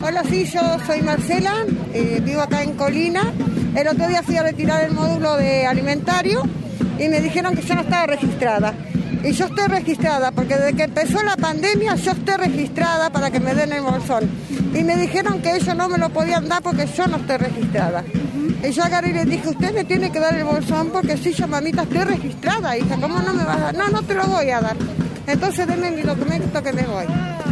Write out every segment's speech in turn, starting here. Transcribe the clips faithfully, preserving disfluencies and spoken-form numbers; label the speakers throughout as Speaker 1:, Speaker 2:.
Speaker 1: Hola, sí, yo soy Marcela, eh, vivo acá en Colina. El otro día fui a retirar el módulo de alimentario y me dijeron que yo no estaba registrada. Y yo estoy registrada, porque desde que empezó la pandemia yo estoy registrada para que me den el bolsón. Y me dijeron que ellos no me lo podían dar porque yo no estoy registrada. Y yo agarré y les dije, usted me tiene que dar el bolsón porque si yo, mamita, estoy registrada, hija, ¿cómo no me vas a dar? No, no te lo voy a dar. Entonces denme mi documento que me voy.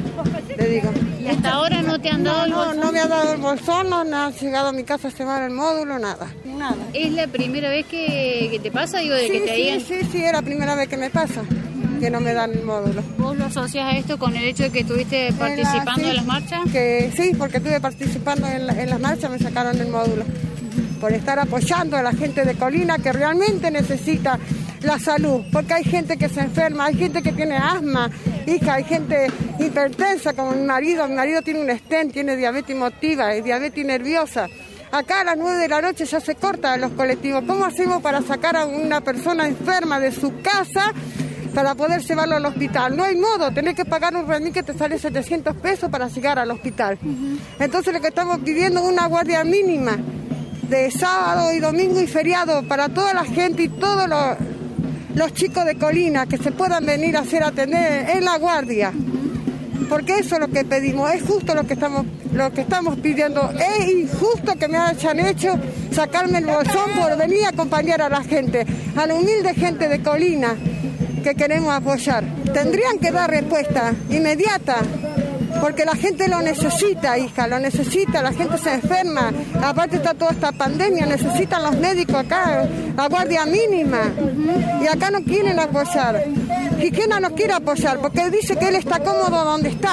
Speaker 1: Le digo.
Speaker 2: ¿Y hasta ahora no te han dado el bolsón?
Speaker 1: No, no me ha dado el bolsón, no, no ha llegado a mi casa a llevar el módulo, nada. Nada.
Speaker 2: ¿Es la primera vez que, que te pasa? Digo, de
Speaker 1: sí,
Speaker 2: que te
Speaker 1: sí,
Speaker 2: digan...
Speaker 1: sí, sí, es la primera vez que me pasa, que no me dan el módulo.
Speaker 2: ¿Vos lo asocias a esto con el hecho de que estuviste participando en, la, sí, en las marchas?
Speaker 1: Que sí, porque estuve participando en, la, en las marchas, me sacaron el módulo. Uh-huh. Por estar apoyando a la gente de Colina que realmente necesita la salud, porque hay gente que se enferma, hay gente que tiene asma, hija, hay gente hipertensa como mi marido, mi marido tiene un stent, tiene diabetes emotiva, es diabetes nerviosa. Acá a las nueve de la noche ya se cortan los colectivos. ¿Cómo hacemos para sacar a una persona enferma de su casa para poder llevarlo al hospital? No hay modo, tenés que pagar un remis que te sale setecientos pesos para llegar al hospital. Uh-huh. Entonces lo que estamos pidiendo es una guardia mínima de sábado y domingo y feriado para toda la gente y todos los, los chicos de Colina que se puedan venir a hacer atender en la guardia. Porque eso es lo que pedimos, es justo lo que estamos lo que estamos pidiendo. Es injusto que me hayan hecho sacarme el bolsón por venir a acompañar a la gente, a la humilde gente de Colina que queremos apoyar. Tendrían que dar respuesta inmediata, porque la gente lo necesita, hija, lo necesita, la gente se enferma, aparte está toda esta pandemia, necesitan los médicos acá, la guardia mínima, y acá no quieren apoyar. Quiquena no quiere apoyar, porque él dice que él está cómodo donde está.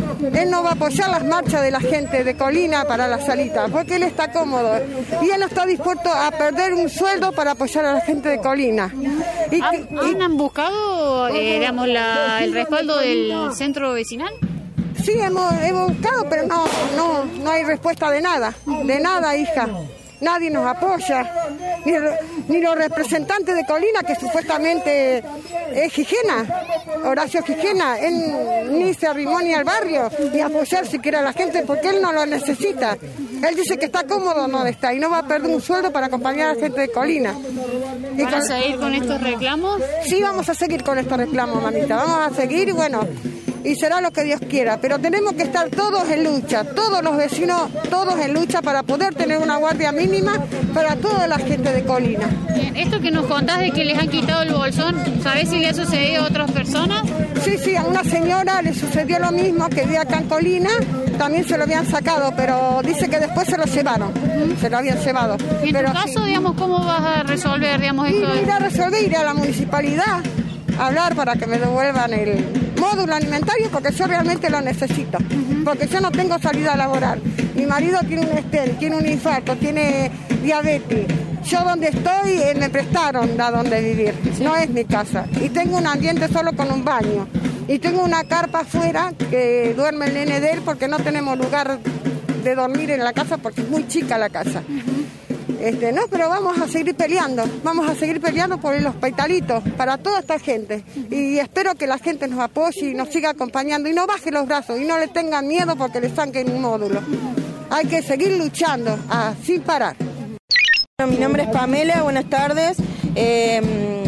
Speaker 1: Él no va a apoyar las marchas de la gente de Colina para la salita, porque él está cómodo. Y él no está dispuesto a perder un sueldo para apoyar a la gente de Colina. Y,
Speaker 2: ¿Han, y, ¿Han buscado eh, digamos, la, el respaldo del centro vecinal?
Speaker 1: Sí, hemos, hemos buscado, pero no, no, no hay respuesta de nada, de nada, hija. Nadie nos apoya, ni, ni los representantes de Colina, que supuestamente es Gijena, Horacio Gijena, él ni se arrimó ni al barrio, ni a apoyar siquiera a la gente, porque él no lo necesita. Él dice que está cómodo donde está y no va a perder un sueldo para acompañar a la gente de Colina.
Speaker 2: ¿Y ¿Van a seguir con estos reclamos?
Speaker 1: Sí, vamos a seguir con estos reclamos, mamita, vamos a seguir y bueno... y será lo que Dios quiera, pero tenemos que estar todos en lucha, todos los vecinos, todos en lucha para poder tener una guardia mínima para toda la gente de Colina.
Speaker 2: Bien, esto que nos contás de que les han quitado el bolsón, ¿sabés si le ha sucedido a otras personas?
Speaker 1: Sí, sí, a una señora le sucedió lo mismo, que vive acá en Colina, también se lo habían sacado, pero dice que después se lo llevaron, uh-huh. se lo habían llevado.
Speaker 2: ¿Y en
Speaker 1: pero
Speaker 2: tu caso,
Speaker 1: sí.
Speaker 2: digamos, cómo vas a resolver, digamos, esto?
Speaker 1: Ir a resolver, ir a la municipalidad, a hablar para que me devuelvan el módulo alimentario, porque yo realmente lo necesito, uh-huh. porque yo no tengo salida laboral. Mi marido tiene un stent, tiene un infarto, tiene diabetes. Yo donde estoy eh, me prestaron a donde vivir, sí. no es mi casa. Y tengo un ambiente solo con un baño. Y tengo una carpa afuera que duerme el nene de él porque no tenemos lugar de dormir en la casa porque es muy chica la casa. Uh-huh. Este, no, pero vamos a seguir peleando, vamos a seguir peleando por los hospitalitos, para toda esta gente. Y espero que la gente nos apoye y nos siga acompañando y no baje los brazos y no le tengan miedo porque le saquen un módulo. Hay que seguir luchando ah, sin parar.
Speaker 3: Bueno, mi nombre es Pamela, buenas tardes. Eh,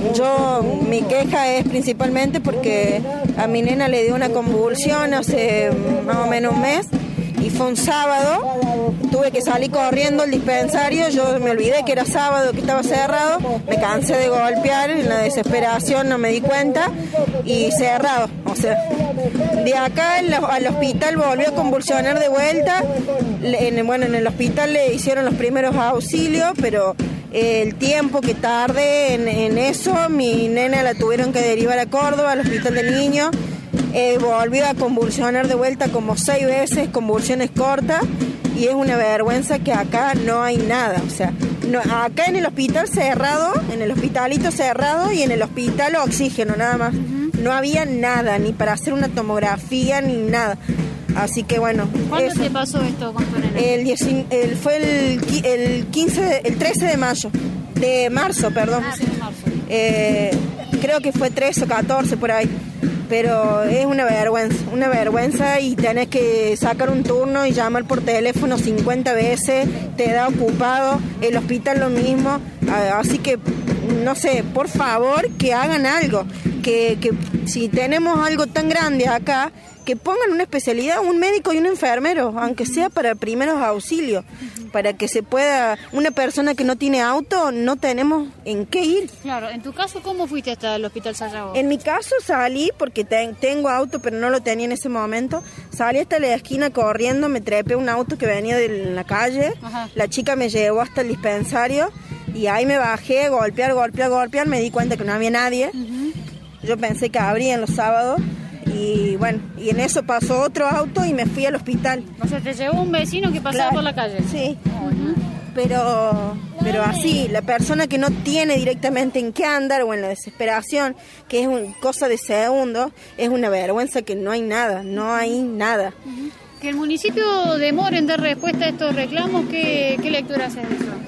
Speaker 3: yo, mi queja es principalmente porque a mi nena le dio una convulsión hace más o menos un mes. Y fue un sábado, tuve que salir corriendo al dispensario, yo me olvidé que era sábado, que estaba cerrado, me cansé de golpear, en la desesperación no me di cuenta, y cerrado, o sea, de acá al hospital volvió a convulsionar de vuelta, en, bueno, en el hospital le hicieron los primeros auxilios, pero el tiempo que tardé en, en eso, mi nena la tuvieron que derivar a Córdoba, al hospital de niños. Eh, volvió a convulsionar de vuelta como seis veces, convulsiones cortas, y es una vergüenza que acá no hay nada, o sea, no, acá en el hospital cerrado, en el hospitalito cerrado y en el hospital oxígeno nada más, uh-huh. no había nada, ni para hacer una tomografía ni nada, así que bueno.
Speaker 2: ¿Cuándo
Speaker 3: eso.
Speaker 2: te pasó esto con tu nena?
Speaker 3: El, el, fue el, el, quince, el trece de mayo, de marzo, perdón,
Speaker 2: ah, sí, de marzo.
Speaker 3: Eh, creo que fue trece o catorce por ahí. pero es una vergüenza, una vergüenza y tenés que sacar un turno y llamar por teléfono cincuenta veces, te da ocupado, el hospital lo mismo, así que no sé, por favor que hagan algo, que, que si tenemos algo tan grande acá, que pongan una especialidad, un médico y un enfermero, aunque sea para primeros auxilios, para que se pueda, una persona que no tiene auto, no tenemos en qué ir.
Speaker 2: Claro, en tu caso, ¿cómo fuiste hasta el Hospital Sayago?
Speaker 3: En mi caso salí, porque ten, tengo auto, pero no lo tenía en ese momento, salí hasta la esquina corriendo, me trepé un auto que venía de la calle, Ajá. La chica me llevó hasta el dispensario, y ahí me bajé, golpear, golpear, golpear, me di cuenta que no había nadie, uh-huh. Yo pensé que abrían los sábados, y bueno, y en eso pasó otro auto y me fui al hospital.
Speaker 2: O sea, te llevó un vecino que pasaba claro. por la calle.
Speaker 3: Sí, uh-huh. pero, pero así, la persona que no tiene directamente en qué andar o en la desesperación, que es una cosa de segundos, es una vergüenza que no hay nada, no hay nada.
Speaker 2: Uh-huh. Que el municipio demore en dar respuesta a estos reclamos, ¿qué, qué lectura haces de eso?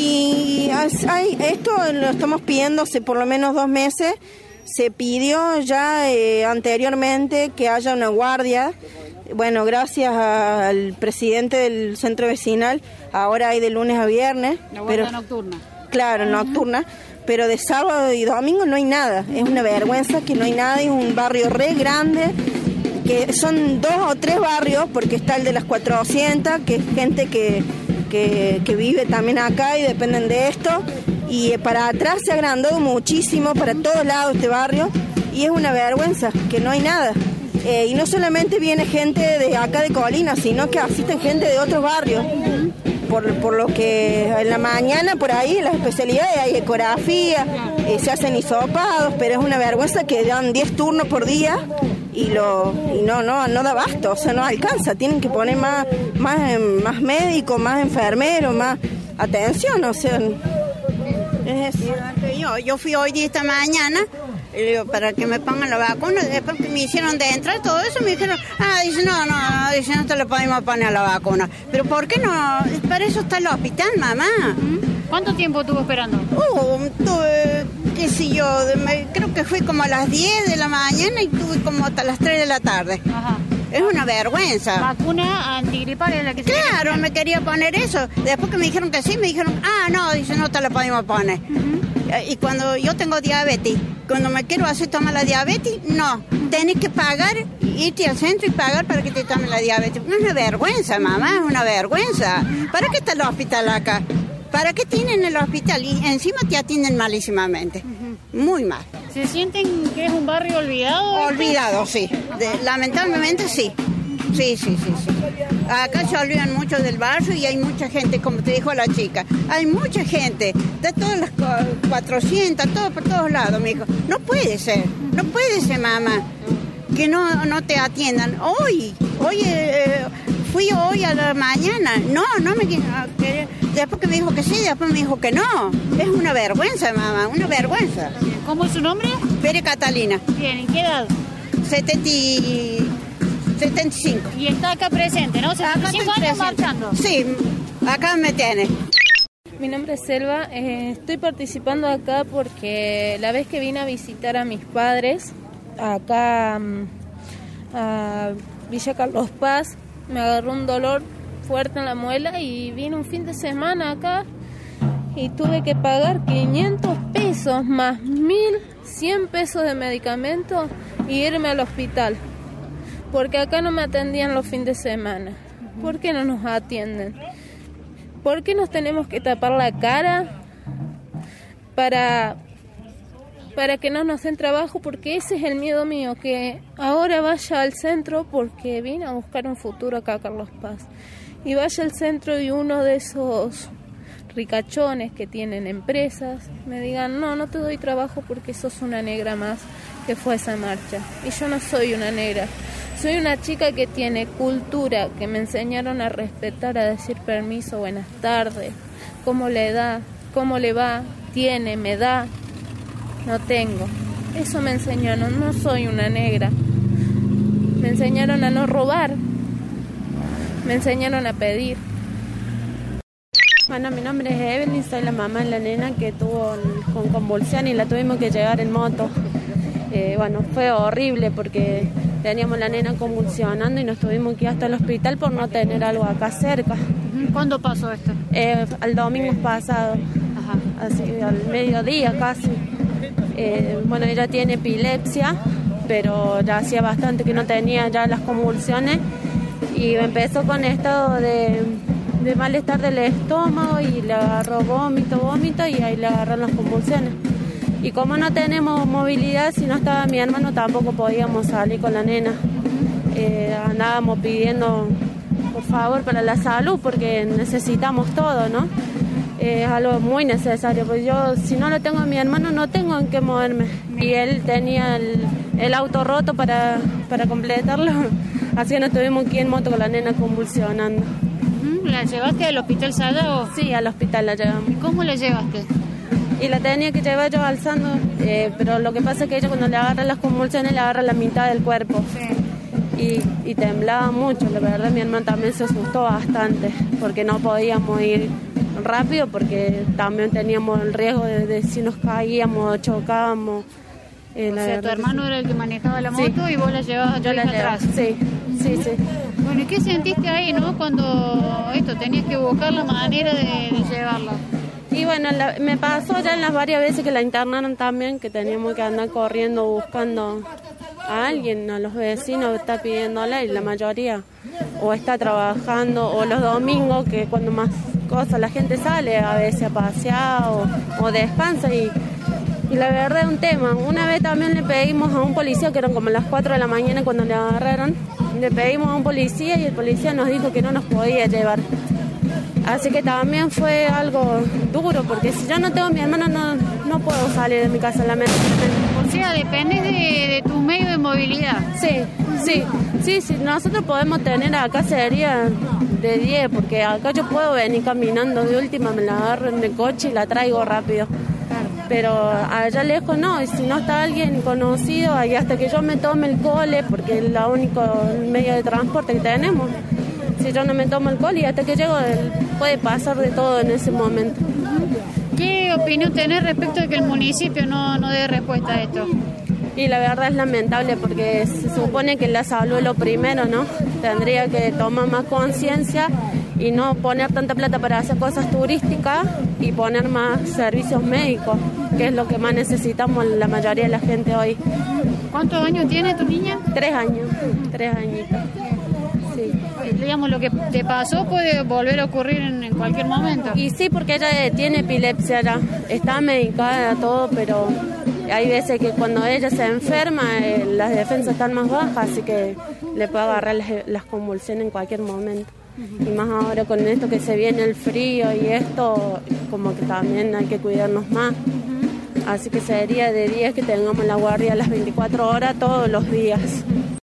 Speaker 3: Y hay, esto lo estamos pidiendo hace por lo menos dos meses. Se pidió ya eh, anteriormente que haya una guardia. Bueno, gracias al presidente del centro vecinal, ahora hay de lunes a viernes.
Speaker 2: La guardia
Speaker 3: pero,
Speaker 2: nocturna.
Speaker 3: Claro, uh-huh. nocturna. Pero de sábado y domingo no hay nada. Es una vergüenza que no hay nada. Es un barrio re grande, que son dos o tres barrios, porque está el de las cuatrocientas, que es gente que, que, que vive también acá y dependen de esto. Y para atrás se ha agrandado muchísimo, para todos lados este barrio, y es una vergüenza que no hay nada. Eh, y no solamente viene gente de acá de Colina, sino que asisten gente de otros barrios. Por, por lo que en la mañana por ahí las especialidades hay ecografía, eh, se hacen hisopados, pero es una vergüenza que dan diez turnos por día y lo y no no no da abasto, o sea, no alcanza. Tienen que poner más más más médicos, más enfermeros, más atención, o sea.
Speaker 4: Es yo, yo fui hoy día esta mañana eh, para que me pongan la vacuna, después que me hicieron de entrar todo eso, me dijeron, ah, dice, no, no, no, dice, no te lo podemos poner a la vacuna. Pero ¿por qué no? Para eso está el hospital, mamá.
Speaker 2: ¿Cuánto tiempo estuvo esperando?
Speaker 4: Uh, tuve, qué sé yo, me, creo que fui como a las diez de la mañana y tuve como hasta las tres de la tarde. Ajá. Es una vergüenza.
Speaker 2: ¿Vacuna antigripal es la que se
Speaker 4: Claro, quería? Me quería poner eso. Después que me dijeron que sí, me dijeron, ah, no, dice, no te la podemos poner. Uh-huh. Y cuando yo tengo diabetes, cuando me quiero hacer tomar la diabetes, no. Tenés que pagar, irte al centro y pagar para que te tomen la diabetes. No es una vergüenza, mamá, es una vergüenza. ¿Para qué está el hospital acá? ¿Para qué tienen el hospital? Y encima te atienden malísimamente. Uh-huh. Muy mal.
Speaker 2: ¿Se sienten que es un barrio olvidado?
Speaker 4: Olvidado, sí. De, lamentablemente sí. Sí, sí, sí, sí. Acá se olvidan mucho del barrio y hay mucha gente, como te dijo la chica. Hay mucha gente, de todas las cuatrocientas, todo por todos lados, mi hijo. No puede ser, no puede ser, mamá, que no, no te atiendan. Hoy, hoy, eh, fui hoy a la mañana. No, no me... Que, después que me dijo que sí, después me dijo que no. Es una vergüenza, mamá, una vergüenza.
Speaker 2: ¿Cómo es su nombre?
Speaker 4: Pere Catalina.
Speaker 2: Bien, ¿en qué edad?
Speaker 4: setenta y cinco.
Speaker 2: Y está acá presente, ¿no? setenta y cinco años marchando.
Speaker 4: Sí, acá me tiene.
Speaker 5: Mi nombre es Selva, eh, estoy participando acá porque la vez que vine a visitar a mis padres, acá um, a Villa Carlos Paz, me agarró un dolor fuerte en la muela y vine un fin de semana acá y tuve que pagar quinientos pesos más mil cien pesos de medicamento y irme al hospital. Porque acá no me atendían los fines de semana. ¿Por qué no nos atienden? ¿Por qué nos tenemos que tapar la cara para, para que no nos den trabajo? Porque ese es el miedo mío, que ahora vaya al centro porque vine a buscar un futuro acá a Carlos Paz. Y vaya al centro y uno de esos ricachones que tienen empresas me digan, no, no te doy trabajo porque sos una negra más que fue a esa marcha. Y yo no soy una negra. Soy una chica que tiene cultura, que me enseñaron a respetar, a decir permiso, buenas tardes, cómo le da, cómo le va, tiene, me da, no tengo. Eso me enseñaron, no soy una negra. Me enseñaron a no robar, me enseñaron a pedir.
Speaker 6: Bueno, mi nombre es Evelyn, soy la mamá de la nena que tuvo con convulsión y la tuvimos que llevar en moto. Eh, bueno, fue horrible porque teníamos la nena convulsionando y nos tuvimos que ir hasta el hospital por no tener algo acá cerca.
Speaker 2: ¿Cuándo pasó esto?
Speaker 6: Eh, el domingo pasado, Ajá. así al mediodía casi. Eh, bueno, ella tiene epilepsia, pero ya hacía bastante que no tenía ya las convulsiones y empezó con estado de, de malestar del estómago y le agarró vómito, vómito y ahí le agarraron las convulsiones. Y como no tenemos movilidad, si no estaba mi hermano tampoco podíamos salir con la nena. Eh, andábamos pidiendo por favor para la salud porque necesitamos todo, ¿no? Es eh, algo muy necesario, pues yo si no lo tengo a mi hermano no tengo en qué moverme. Y él tenía el, el auto roto para, para completarlo, así que nos tuvimos que ir en moto con la nena convulsionando.
Speaker 2: ¿La llevaste al hospital Sayago?
Speaker 6: Sí, al hospital la llevamos.
Speaker 2: ¿Y cómo la llevaste?
Speaker 6: Y la tenía que llevar yo alzando, eh, pero lo que pasa es que ella cuando le agarra las convulsiones le agarra la mitad del cuerpo. Sí. Y, y temblaba mucho, la verdad mi hermano también se asustó bastante porque no podíamos ir rápido porque también teníamos el riesgo de, de si nos caíamos, chocábamos.
Speaker 2: Eh, o sea, tu hermano sí. era el que manejaba la moto sí. y vos la llevabas
Speaker 6: yo la
Speaker 2: atrás.
Speaker 6: Sí, sí, sí.
Speaker 2: Bueno, ¿y qué sentiste ahí, no? Cuando esto tenías que buscar la manera de, de llevarla.
Speaker 6: Y bueno, la, me pasó ya en las varias veces que la internaron también, que teníamos que andar corriendo buscando a alguien, a los vecinos, está pidiéndola y la mayoría o está trabajando, o los domingos, que cuando más cosas la gente sale a veces a pasear o, o descansa y, y la verdad es un tema. Una vez también le pedimos a un policía, que eran como las cuatro de la mañana cuando le agarraron, le pedimos a un policía y el policía nos dijo que no nos podía llevar. Así que también fue algo duro, porque si yo no tengo a mi hermano no, no puedo salir de mi casa, lamentablemente.
Speaker 2: O sea, depende de, de tu medio de movilidad.
Speaker 6: Sí, sí, sí, sí, nosotros podemos tener acá sería de diez, porque acá yo puedo venir caminando de última, me la agarro en el coche y la traigo rápido. Pero allá lejos no, y si no está alguien conocido, ahí hasta que yo me tome el cole, porque es el único medio de transporte que tenemos. Si yo no me tomo el cole y hasta que llego puede pasar de todo en ese momento.
Speaker 2: ¿Qué opinión tenés respecto de que el municipio no, no dé respuesta a esto?
Speaker 6: Y la verdad es lamentable porque se supone que la salud es lo primero, ¿no? Tendría que tomar más conciencia y no poner tanta plata para hacer cosas turísticas y poner más servicios médicos, que es lo que más necesitamos la mayoría de la gente hoy.
Speaker 2: ¿Cuántos años tiene tu niña?
Speaker 6: Tres años, tres añitos. Sí.
Speaker 2: Digamos, lo que te pasó puede volver a ocurrir en, en cualquier momento.
Speaker 6: Y sí, porque ella tiene epilepsia ya, está medicada, todo, pero hay veces que cuando ella se enferma eh, las defensas están más bajas, así que le puede agarrar las, las convulsiones en cualquier momento. Uh-huh. Y más ahora con esto que se viene el frío y esto, como que también hay que cuidarnos más. Uh-huh. Así que sería de diez que tengamos la guardia a las veinticuatro horas todos los días.